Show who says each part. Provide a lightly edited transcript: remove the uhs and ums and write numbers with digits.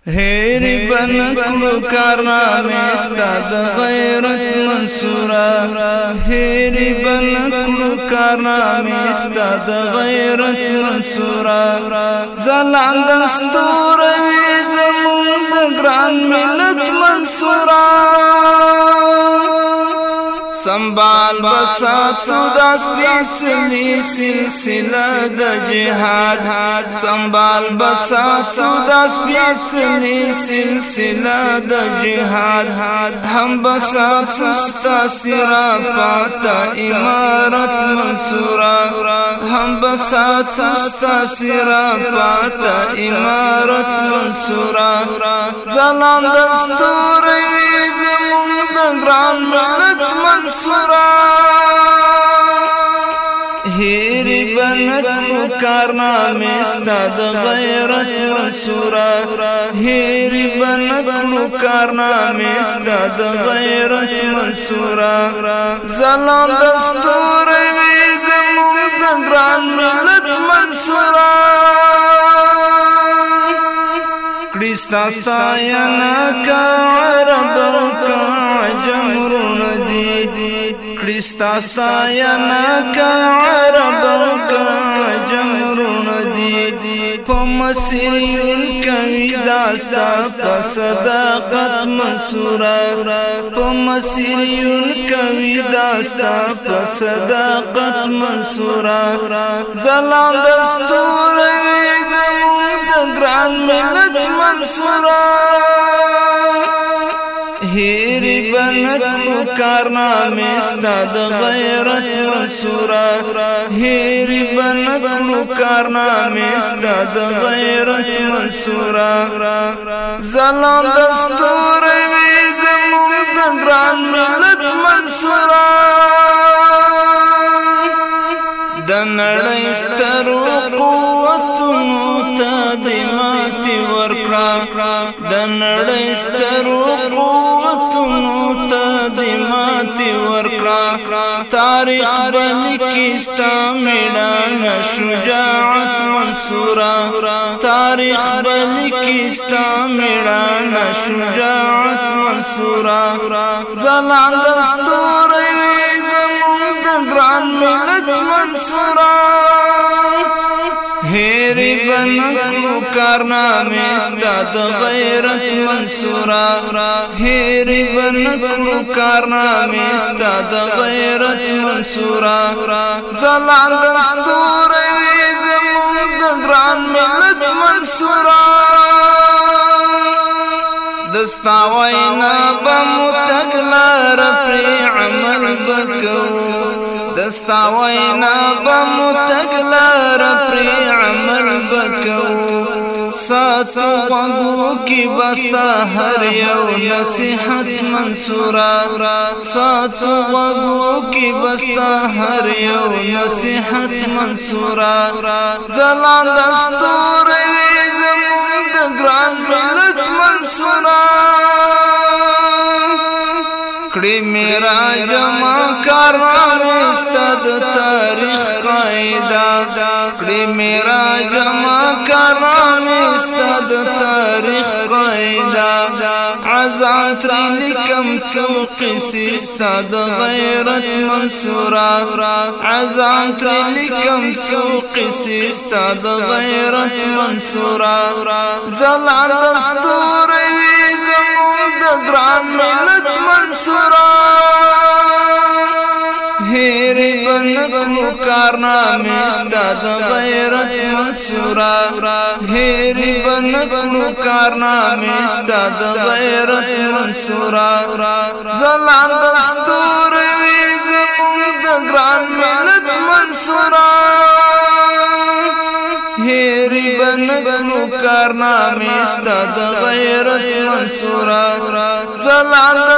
Speaker 1: هیری بنکلو کارنامه ستا د غیرت منصورا هیری بنکلو کارنامه ستا د غیرت منصورا زلاند ستوروي زمون د ګران ملت منصورا سنبال بساتو دا سپیڅلی سلسله د جهاد سنبال بساتو دا سپیڅلی سلسله د جهاد هم بساتو ستا سرا پاتا امارت منصورا هم بساتو ستا سرا پاتا امارت منصورا زلان دستوروي زمون د ګران ملت منصورا هیری بنکلو کارنامه ستا د غیرت منصورا هیری بنکلو کارنامه ستا د غیرت منصورا زلان دستوروي زمون د ګران ملت منصورا کړستا ستاینا کا عرب کا عجم دي کړستا ستاینا کا عرب کا عجم دي په مسیرین کوي داستا په صداقت منصورا په مسیرین کوي داستا په صداقت منصورا زلان دستوروي زمون د ګران ملت منصورا هیری بنکلو کارنامه ستا د غیرت منصورا هیری بنکلو کارنامه ستا د غیرت منصورا زلان دستوروي زمون د ګران ملت منصورا د نړۍ سترو قوتونو ته د ماتې ورکړه د نړۍ سترو قوتونو ته د ماتې ورکړه تاریخ به لیکي ستا مېړانه شجاعت منصورا تاریخ به لیکي ستا مېړانه شجاعت منصورا زلان دستوروي زمون د ګران ملت منصورا هیری بنکلو کارنامه ستا د غیرت منصورا هیری بنکلو کارنامه ستا د غیرت منصورا زلان دستوروي زمون د ګران ملت منصورا دستا وینا بمتکلار پری عمل بکو دستا وینا بمتکلار پری عمل بکو ساتو غوږو کی بستا هر یو نصیحت منصورا ساتو غوږو کی بستا هر یو نصیحت منصورا زلان دستوروي زمون د ګران ملت منصورا کړي میرا جما کارنامه ستا د تاریخ قاعده کړي میرا جما کارنامه ستا د تاریخ قاعده عزات لیکم څو قصې ستا د غیرت منصورا عزات لیکم څو قصې ستا د غیرت منصورا زلان دستوروي زمون د ګران ملت منصورا هیری بنکلو کارنامه ستا د غیرت منصورا هیری بنکلو کارنامه ستا د غیرت منصورا زلان دستوروي زمون د ګران ملت منصورا هیری بنکلو کارنامه ستا د غیرت منصورا زلان